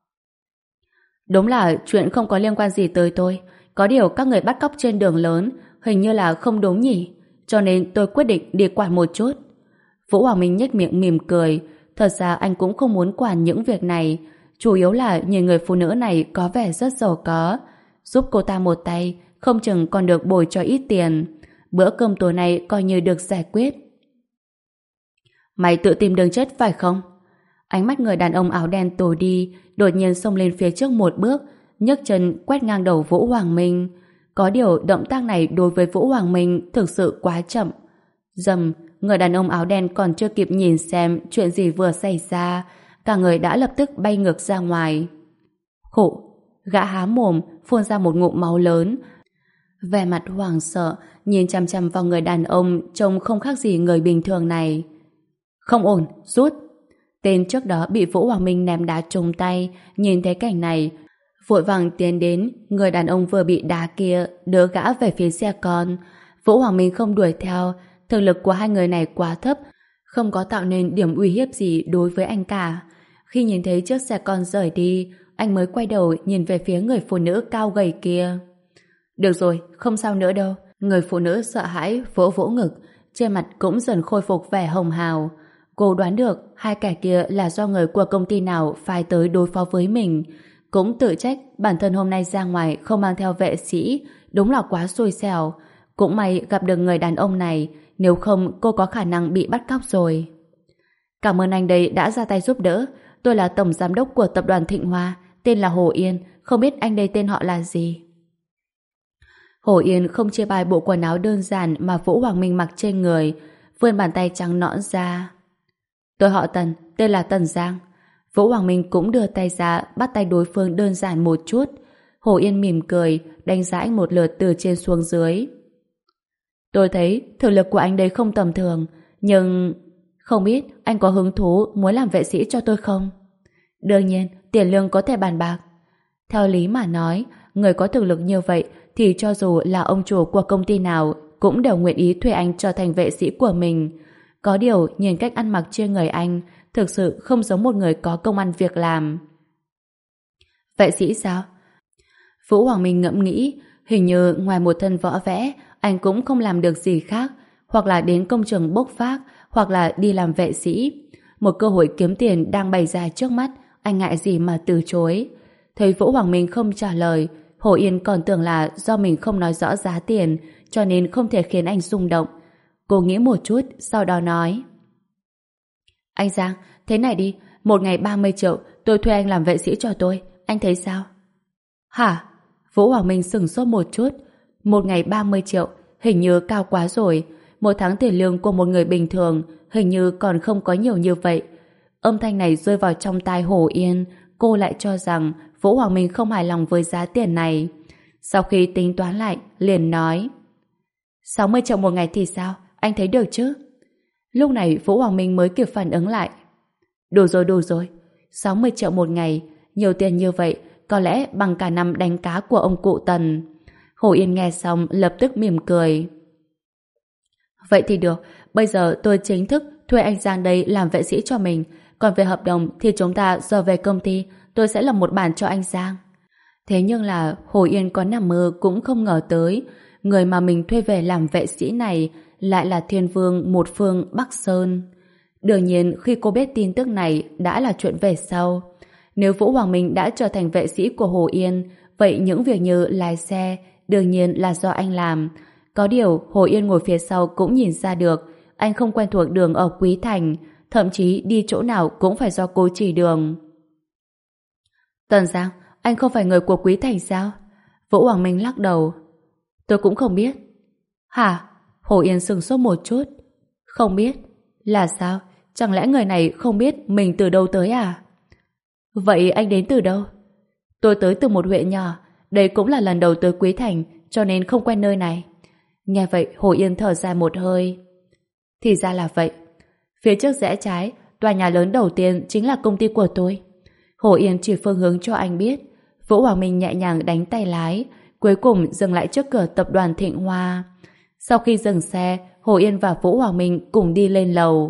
Đúng là chuyện không có liên quan gì tới tôi, có điều các người bắt cóc trên đường lớn hình như là không đúng nhỉ, cho nên tôi quyết định đi quản một chút. Vũ Hoàng Minh nhếch miệng mỉm cười. Thật ra anh cũng không muốn quản những việc này, chủ yếu là nhìn người phụ nữ này có vẻ rất giàu có, giúp cô ta một tay, không chừng còn được bồi cho ít tiền. Bữa cơm tối nay coi như được giải quyết. Mày tự tìm đường chết phải không? Ánh mắt người đàn ông áo đen tồi đi, đột nhiên xông lên phía trước một bước, nhấc chân quét ngang đầu Vũ Hoàng Minh. Có điều động tác này đối với Vũ Hoàng Minh thực sự quá chậm. Dầm, người đàn ông áo đen còn chưa kịp nhìn xem chuyện gì vừa xảy ra, cả người đã lập tức bay ngược ra ngoài. Khổ, gã há mồm, phun ra một ngụm máu lớn. Vẻ mặt hoảng sợ, nhìn chằm chằm vào người đàn ông trông không khác gì người bình thường này. Không ổn, rút. Tên trước đó bị Vũ Hoàng Minh ném đá trúng tay, nhìn thấy cảnh này, vội vàng tiến đến người đàn ông vừa bị đá kia, đỡ gã về phía xe con. Vũ Hoàng Minh không đuổi theo, thực lực của hai người này quá thấp, không có tạo nên điểm uy hiếp gì đối với anh cả. Khi nhìn thấy chiếc xe con rời đi, anh mới quay đầu nhìn về phía người phụ nữ cao gầy kia. Được rồi, không sao nữa đâu. Người phụ nữ sợ hãi vỗ vỗ ngực, trên mặt cũng dần khôi phục vẻ hồng hào. Cô đoán được hai kẻ kia là do người của công ty nào phái tới đối phó với mình. Cũng tự trách bản thân hôm nay ra ngoài không mang theo vệ sĩ, đúng là quá xui xẻo. Cũng may gặp được người đàn ông này, nếu không cô có khả năng bị bắt cóc rồi. Cảm ơn anh đây đã ra tay giúp đỡ. Tôi là tổng giám đốc của tập đoàn Thịnh Hoa, tên là Hồ Yên, không biết anh đây tên họ là gì. Hồ Yên không chê bai bộ quần áo đơn giản mà Vũ Hoàng Minh mặc trên người, vươn bàn tay trắng nõn ra. Tôi họ Tần, tên là Tần Giang. Vũ Hoàng Minh cũng đưa tay ra, bắt tay đối phương đơn giản một chút. Hồ Yên mỉm cười, đánh giá anh một lượt từ trên xuống dưới. Tôi thấy thực lực của anh đây không tầm thường, nhưng không biết anh có hứng thú muốn làm vệ sĩ cho tôi không? Đương nhiên, tiền lương có thể bàn bạc. Theo lý mà nói, người có thực lực như vậy thì cho dù là ông chủ của công ty nào cũng đều nguyện ý thuê anh trở thành vệ sĩ của mình. Có điều nhìn cách ăn mặc trên người anh thực sự không giống một người có công ăn việc làm. Vệ sĩ sao? Vũ Hoàng Minh ngẫm nghĩ, hình như ngoài một thân võ vẽ anh cũng không làm được gì khác, hoặc là đến công trường bốc vác, hoặc là đi làm vệ sĩ. Một cơ hội kiếm tiền đang bày ra trước mắt, anh ngại gì mà từ chối. Thấy Vũ Hoàng Minh không trả lời, Hồ Yên còn tưởng là do mình không nói rõ giá tiền, cho nên không thể khiến anh rung động. Cô nghĩ một chút, sau đó nói: Anh Giang, thế này đi, một ngày ba mươi triệu, tôi thuê anh làm vệ sĩ cho tôi, anh thấy sao? Hả? Vũ Hoàng Minh sửng sốt một chút. Một ngày ba mươi triệu, hình như cao quá rồi. Một tháng tiền lương của một người bình thường hình như còn không có nhiều như vậy. Âm thanh này rơi vào trong tai Hồ Yên, cô lại cho rằng Vũ Hoàng Minh không hài lòng với giá tiền này. Sau khi tính toán lại, liền nói: sáu mươi triệu một ngày thì sao? Anh thấy được chứ? Lúc này Vũ Hoàng Minh mới kịp phản ứng lại. Đủ rồi, đủ rồi. sáu mươi triệu một ngày, nhiều tiền như vậy, có lẽ bằng cả năm đánh cá của ông cụ Tần. Hồ Yên nghe xong lập tức mỉm cười. Vậy thì được, bây giờ tôi chính thức thuê anh Giang đây làm vệ sĩ cho mình. Còn về hợp đồng thì chúng ta giờ về công ty, tôi sẽ lập một bản cho anh Giang. Thế nhưng là Hồ Yên có nằm mơ cũng không ngờ tới, người mà mình thuê về làm vệ sĩ này lại là thiên vương một phương Bắc Sơn. Đương nhiên khi cô biết tin tức này đã là chuyện về sau. Nếu Vũ Hoàng Minh đã trở thành vệ sĩ của Hồ Yên, vậy những việc như lái xe đương nhiên là do anh làm. Có điều Hồ Yên ngồi phía sau cũng nhìn ra được anh không quen thuộc đường ở Quý Thành, thậm chí đi chỗ nào cũng phải do cô chỉ đường. Tần Giang, anh không phải người của Quý Thành sao? Vũ Hoàng Minh lắc đầu. Tôi cũng không biết. Hả? Hồ Yên sửng sốt một chút. Không biết? Là sao? Chẳng lẽ người này không biết mình từ đâu tới à? Vậy anh đến từ đâu? Tôi tới từ một huyện nhỏ. Đây cũng là lần đầu tới Quý Thành, cho nên không quen nơi này. Nghe vậy Hồ Yên thở dài một hơi. Thì ra là vậy. Phía trước rẽ trái, tòa nhà lớn đầu tiên chính là công ty của tôi. Hồ Yên chỉ phương hướng cho anh biết. Vũ Hoàng Minh nhẹ nhàng đánh tay lái, cuối cùng dừng lại trước cửa tập đoàn Thịnh Hoa. Sau khi dừng xe, Hồ Yên và Vũ Hoàng Minh cùng đi lên lầu.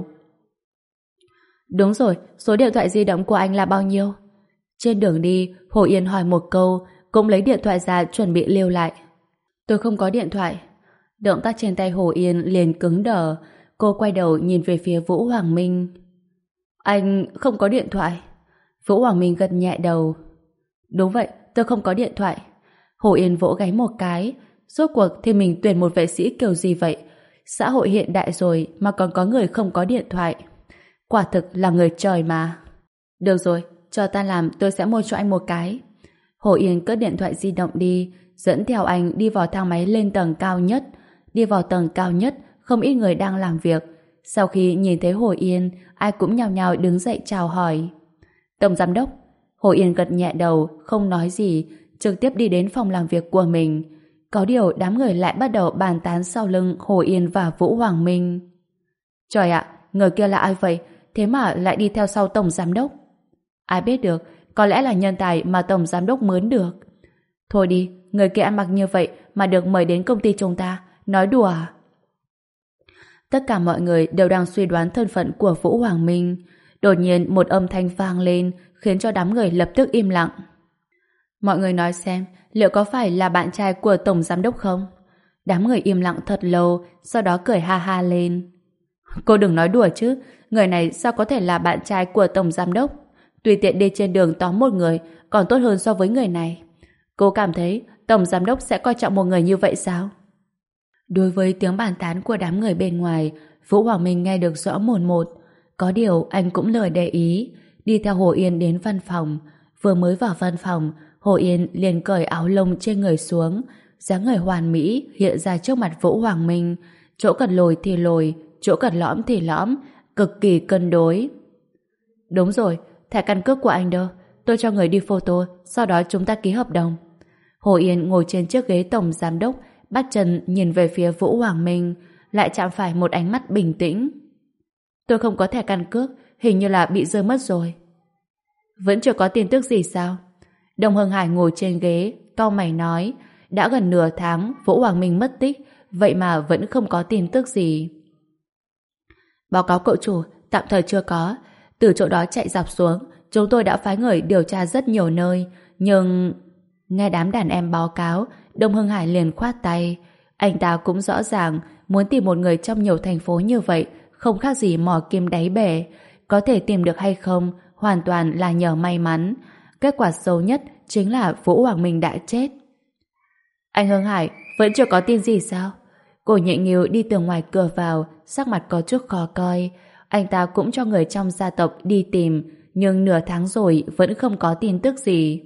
Đúng rồi, số điện thoại di động của anh là bao nhiêu? Trên đường đi, Hồ Yên hỏi một câu, cũng lấy điện thoại ra chuẩn bị lưu lại. Tôi không có điện thoại. Động tác trên tay Hồ Yên liền cứng đờ. Cô quay đầu nhìn về phía Vũ Hoàng Minh. Anh không có điện thoại? Vũ Hoàng Minh gật nhẹ đầu. Đúng vậy, tôi không có điện thoại. Hồ Yên vỗ gáy một cái. Rốt cuộc thì mình tuyển một vệ sĩ kiểu gì vậy? Xã hội hiện đại rồi mà còn có người không có điện thoại. Quả thực là người trời mà. Được rồi, cho ta làm tôi sẽ mua cho anh một cái. Hồ Yên cất điện thoại di động đi, dẫn theo anh đi vào thang máy lên tầng cao nhất. Đi vào tầng cao nhất, không ít người đang làm việc. Sau khi nhìn thấy Hồ Yên, ai cũng nhao nhao đứng dậy chào hỏi. Tổng giám đốc. Hồ Yên gật nhẹ đầu, không nói gì, trực tiếp đi đến phòng làm việc của mình. Có điều đám người lại bắt đầu bàn tán sau lưng Hồ Yên và Vũ Hoàng Minh. Trời ạ, người kia là ai vậy? Thế mà lại đi theo sau tổng giám đốc? Ai biết được, có lẽ là nhân tài mà tổng giám đốc mướn được. Thôi đi, người kia ăn mặc như vậy mà được mời đến công ty chúng ta, nói đùa à? Tất cả mọi người đều đang suy đoán thân phận của Vũ Hoàng Minh. Đột nhiên một âm thanh vang lên khiến cho đám người lập tức im lặng. Mọi người nói xem, liệu có phải là bạn trai của Tổng Giám Đốc không? Đám người im lặng thật lâu, sau đó cười ha ha lên. Cô đừng nói đùa chứ, người này sao có thể là bạn trai của Tổng Giám Đốc? Tùy tiện đi trên đường tóm một người, còn tốt hơn so với người này. Cô cảm thấy Tổng Giám Đốc sẽ coi trọng một người như vậy sao? Đối với tiếng bàn tán của đám người bên ngoài, Vũ Hoàng Minh nghe được rõ mồn một. Có điều anh cũng lười để ý, đi theo Hồ Yên đến văn phòng. Vừa mới vào văn phòng, Hồ Yên liền cởi áo lông trên người xuống, dáng người hoàn mỹ hiện ra trước mặt Vũ Hoàng Minh, chỗ cần lồi thì lồi, chỗ cần lõm thì lõm, cực kỳ cân đối. Đúng rồi, thẻ căn cước của anh đâu? Tôi cho người đi photo, sau đó chúng ta ký hợp đồng. Hồ Yên ngồi trên chiếc ghế tổng giám đốc, bắt chân nhìn về phía Vũ Hoàng Minh, lại chạm phải một ánh mắt bình tĩnh. Tôi không có thẻ căn cước, hình như là bị rơi mất rồi. Vẫn chưa có tin tức gì sao? Đồng Hưng Hải ngồi trên ghế, cau mày nói, đã gần nửa tháng Vũ Hoàng Minh mất tích, vậy mà vẫn không có tin tức gì. Báo cáo cậu chủ, tạm thời chưa có. Từ chỗ đó chạy dọc xuống, chúng tôi đã phái người điều tra rất nhiều nơi, nhưng... Nghe đám đàn em báo cáo, Đông Hưng Hải liền khoát tay. Anh ta cũng rõ ràng muốn tìm một người trong nhiều thành phố như vậy không khác gì mò kim đáy bể. Có thể tìm được hay không hoàn toàn là nhờ may mắn. Kết quả xấu nhất chính là Vũ Hoàng Minh đã chết. Anh Hưng Hải vẫn chưa có tin gì sao? Cổ Nhị Nghiêu đi từ ngoài cửa vào, sắc mặt có chút khó coi. Anh ta cũng cho người trong gia tộc đi tìm, nhưng nửa tháng rồi vẫn không có tin tức gì.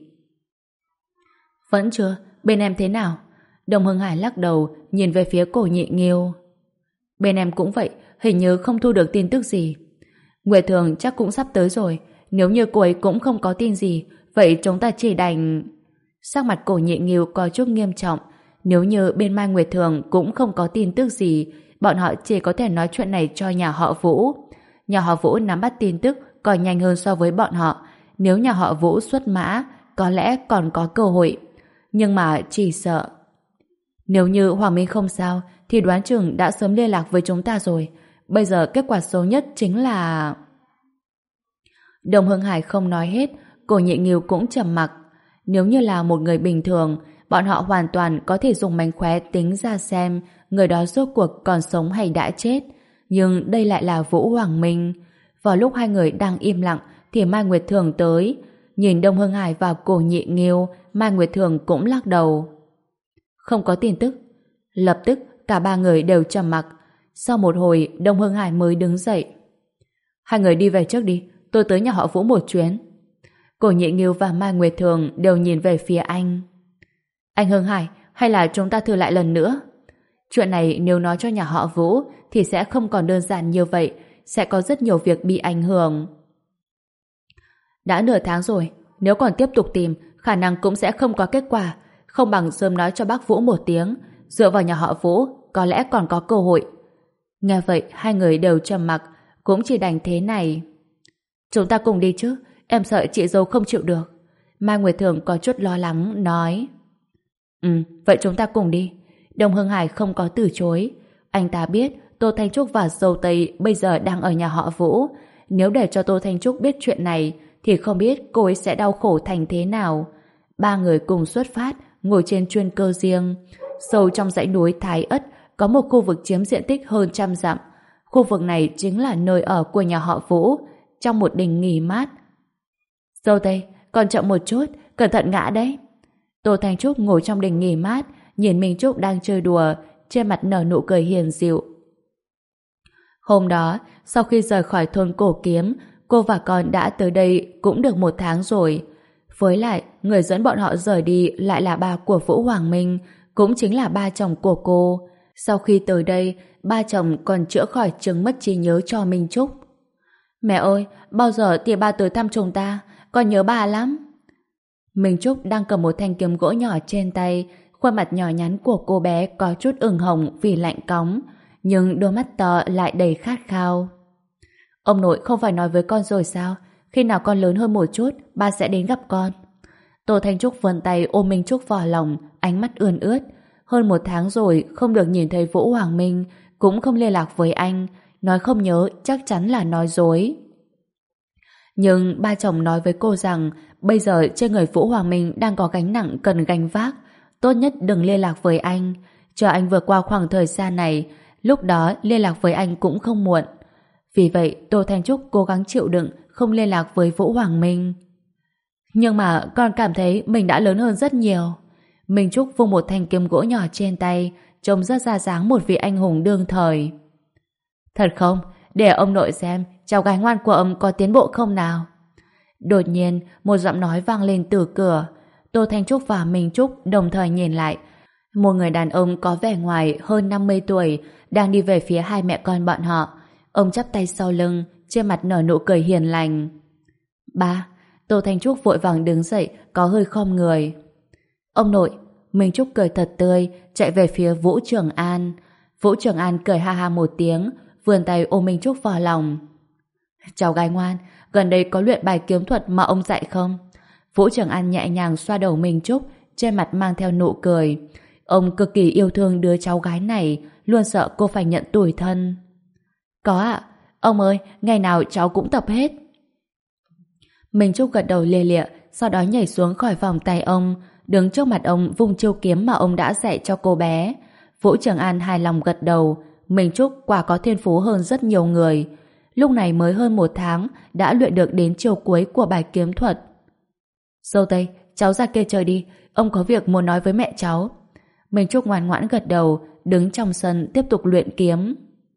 Vẫn chưa, bên em thế nào? Đồng Hưng Hải lắc đầu, nhìn về phía Cổ Nhị Nghiêu. Bên em cũng vậy, hình như không thu được tin tức gì. Nguyệt Thường chắc cũng sắp tới rồi, nếu như cô ấy cũng không có tin gì, vậy chúng ta chỉ đành... Sắc mặt Cổ Nhị Nghiêu có chút nghiêm trọng. Nếu như bên Mai Nguyệt Thường cũng không có tin tức gì, bọn họ chỉ có thể nói chuyện này cho nhà họ Vũ. Nhà họ Vũ nắm bắt tin tức còn nhanh hơn so với bọn họ. Nếu nhà họ Vũ xuất mã, có lẽ còn có cơ hội. Nhưng mà chỉ sợ... Nếu như Hoàng Minh không sao, thì đoán chừng đã sớm liên lạc với chúng ta rồi. Bây giờ kết quả xấu nhất chính là... Đồng Hưng Hải không nói hết, Cổ Nhị Nghiêu cũng trầm mặc. Nếu như là một người bình thường, bọn họ hoàn toàn có thể dùng mánh khóe tính ra xem người đó rốt cuộc còn sống hay đã chết. Nhưng đây lại là Vũ Hoàng Minh. Vào lúc hai người đang im lặng thì Mai Nguyệt Thường tới. Nhìn Đông Hưng Hải và Cổ Nhị Nghiêu, Mai Nguyệt Thường cũng lắc đầu. Không có tin tức. Lập tức cả ba người đều trầm mặc. Sau một hồi Đông Hưng Hải mới đứng dậy. Hai người đi về trước đi, tôi tới nhà họ Vũ một chuyến. Cổ Nhị Nghiêu và Mai Nguyệt Thường đều nhìn về phía anh. Anh Hưng Hải, hay là chúng ta thử lại lần nữa? Chuyện này nếu nói cho nhà họ Vũ thì sẽ không còn đơn giản như vậy, sẽ có rất nhiều việc bị ảnh hưởng. Đã nửa tháng rồi, nếu còn tiếp tục tìm, khả năng cũng sẽ không có kết quả. Không bằng sớm nói cho bác Vũ một tiếng, dựa vào nhà họ Vũ, có lẽ còn có cơ hội. Nghe vậy, hai người đều trầm mặc, cũng chỉ đành thế này. Chúng ta cùng đi chứ, em sợ chị dâu không chịu được. Mai Nguyệt Thường có chút lo lắng, nói. Ừ, vậy chúng ta cùng đi. Đông Hưng Hải không có từ chối. Anh ta biết Tô Thanh Trúc và Dâu Tây bây giờ đang ở nhà họ Vũ. Nếu để cho Tô Thanh Trúc biết chuyện này, thì không biết cô ấy sẽ đau khổ thành thế nào. Ba người cùng xuất phát, ngồi trên chuyên cơ riêng. Sâu trong dãy núi Thái Ất có một khu vực chiếm diện tích hơn trăm dặm. Khu vực này chính là nơi ở của nhà họ Vũ, trong một đình nghỉ mát. Dâu Tây, còn chậm một chút, cẩn thận ngã đấy. Tô Thanh Trúc ngồi trong đình nghỉ mát, nhìn Minh Trúc đang chơi đùa, trên mặt nở nụ cười hiền dịu. Hôm đó, sau khi rời khỏi thôn Cổ Kiếm, cô và con đã tới đây cũng được một tháng rồi. Với lại, người dẫn bọn họ rời đi lại là ba của Vũ Hoàng Minh, cũng chính là ba chồng của cô. Sau khi tới đây, ba chồng còn chữa khỏi chứng mất trí nhớ cho Minh Trúc. Mẹ ơi, bao giờ thì ba tới thăm chúng ta? Con nhớ ba lắm. Minh Trúc đang cầm một thanh kiếm gỗ nhỏ trên tay, khuôn mặt nhỏ nhắn của cô bé có chút ửng hồng vì lạnh cóng, nhưng đôi mắt to lại đầy khát khao. Ông nội không phải nói với con rồi sao? Khi nào con lớn hơn một chút, ba sẽ đến gặp con. Tô Thanh Trúc vươn tay ôm Minh Trúc vào lòng, ánh mắt ươn ướt. Hơn một tháng rồi không được nhìn thấy Vũ Hoàng Minh, cũng không liên lạc với anh. Nói không nhớ chắc chắn là nói dối. Nhưng ba chồng nói với cô rằng bây giờ trên người Vũ Hoàng Minh đang có gánh nặng cần gánh vác, tốt nhất đừng liên lạc với anh, chờ anh vượt qua khoảng thời gian này, lúc đó liên lạc với anh cũng không muộn. Vì vậy Tô Thanh Trúc cố gắng chịu đựng không liên lạc với Vũ Hoàng Minh. Nhưng mà con cảm thấy mình đã lớn hơn rất nhiều. Minh Trúc vung một thanh kiếm gỗ nhỏ trên tay, trông rất ra dáng một vị anh hùng đương thời. Thật không? Để ông nội xem cháu gái ngoan của ông có tiến bộ không nào. Đột nhiên một giọng nói vang lên từ cửa. Tô Thanh Trúc và Minh Trúc đồng thời nhìn lại. Một người đàn ông có vẻ ngoài hơn năm mươi tuổi đang đi về phía hai mẹ con bọn họ. Ông chắp tay sau lưng, trên mặt nở nụ cười hiền lành. Ba. Tô Thanh Trúc vội vàng đứng dậy, có hơi khom người. Ông nội. Minh Trúc cười thật tươi, chạy về phía Vũ Trường An. Vũ Trường An cười ha ha một tiếng, vươn tay ôm Minh Trúc vào lòng. Cháu gái ngoan, gần đây có luyện bài kiếm thuật mà ông dạy không? Vũ Trường An nhẹ nhàng xoa đầu Minh Trúc, trên mặt mang theo nụ cười. Ông cực kỳ yêu thương đứa cháu gái này, luôn sợ cô phải nhận tủi thân. Có ạ. Ông ơi, ngày nào cháu cũng tập hết. Minh Trúc gật đầu lia lịa, sau đó nhảy xuống khỏi vòng tay ông, đứng trước mặt ông vung chiêu kiếm mà ông đã dạy cho cô bé. Vũ Trường An hài lòng gật đầu. Minh Trúc quả có thiên phú hơn rất nhiều người. Lúc này mới hơn một tháng đã luyện được đến chiều cuối của bài kiếm thuật. Dâu Tây, cháu ra kia chơi đi, ông có việc muốn nói với mẹ cháu. Minh Trúc ngoan ngoãn gật đầu, đứng trong sân tiếp tục luyện kiếm.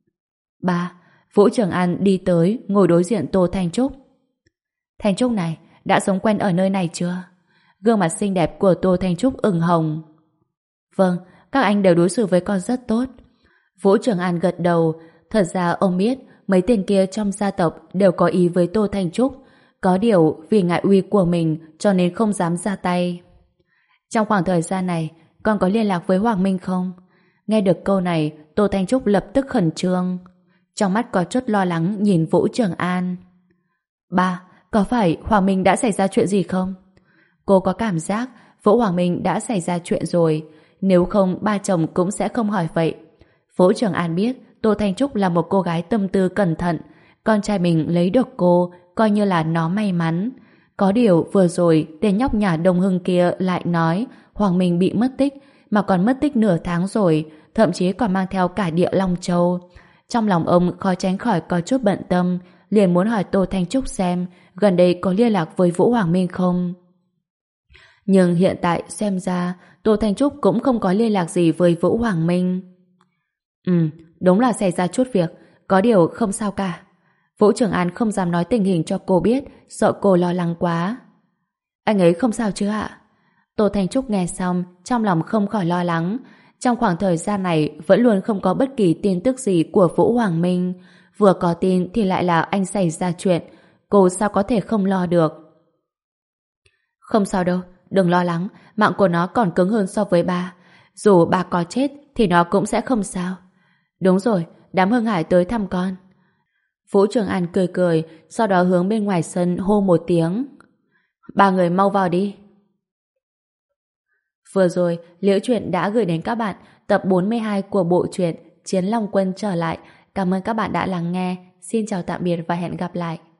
Ba. Vũ Trường An đi tới, ngồi đối diện Tô Thanh Trúc. Thanh Trúc này, đã sống quen ở nơi này chưa? Gương mặt xinh đẹp của Tô Thanh Trúc ửng hồng. Vâng, các anh đều đối xử với con rất tốt. Vũ Trường An gật đầu. Thật ra ông biết mấy tên kia trong gia tộc đều có ý với Tô Thanh Trúc, có điều vì ngại uy của mình cho nên không dám ra tay. Trong khoảng thời gian này con có liên lạc với Hoàng Minh không? Nghe được câu này, Tô Thanh Trúc lập tức khẩn trương, trong mắt có chút lo lắng nhìn Vũ Trường An. Ba, có phải Hoàng Minh đã xảy ra chuyện gì không? Cô có cảm giác Vũ Hoàng Minh đã xảy ra chuyện rồi, nếu không ba chồng cũng sẽ không hỏi vậy. Vũ Trường An biết Tô Thanh Trúc là một cô gái tâm tư cẩn thận, con trai mình lấy được cô coi như là nó may mắn. Có điều vừa rồi tên nhóc nhà Đông Hưng kia lại nói Hoàng Minh bị mất tích, mà còn mất tích nửa tháng rồi, thậm chí còn mang theo cả địa Long Châu. Trong lòng ông khó tránh khỏi có chút bận tâm, liền muốn hỏi Tô Thanh Trúc xem gần đây có liên lạc với Vũ Hoàng Minh không. Nhưng hiện tại xem ra Tô Thanh Trúc cũng không có liên lạc gì với Vũ Hoàng Minh. Ừ, đúng là xảy ra chút việc, có điều không sao cả. Vũ Trường An không dám nói tình hình cho cô biết, sợ cô lo lắng quá. Anh ấy không sao chứ ạ? Tô Thanh Trúc nghe xong, trong lòng không khỏi lo lắng. Trong khoảng thời gian này vẫn luôn không có bất kỳ tin tức gì của Vũ Hoàng Minh. Vừa có tin thì lại là anh xảy ra chuyện. Cô sao có thể không lo được? Không sao đâu, đừng lo lắng, mạng của nó còn cứng hơn so với ba. Dù ba có chết thì nó cũng sẽ không sao. Đúng rồi, đám Hưng Hải tới thăm con. Vũ Trường An cười cười, sau đó hướng bên ngoài sân hô một tiếng. Ba người mau vào đi. Vừa rồi, Liễu Chuyện đã gửi đến các bạn tập bốn mươi hai của bộ truyện Chiến Long Quân trở lại. Cảm ơn các bạn đã lắng nghe. Xin chào tạm biệt và hẹn gặp lại.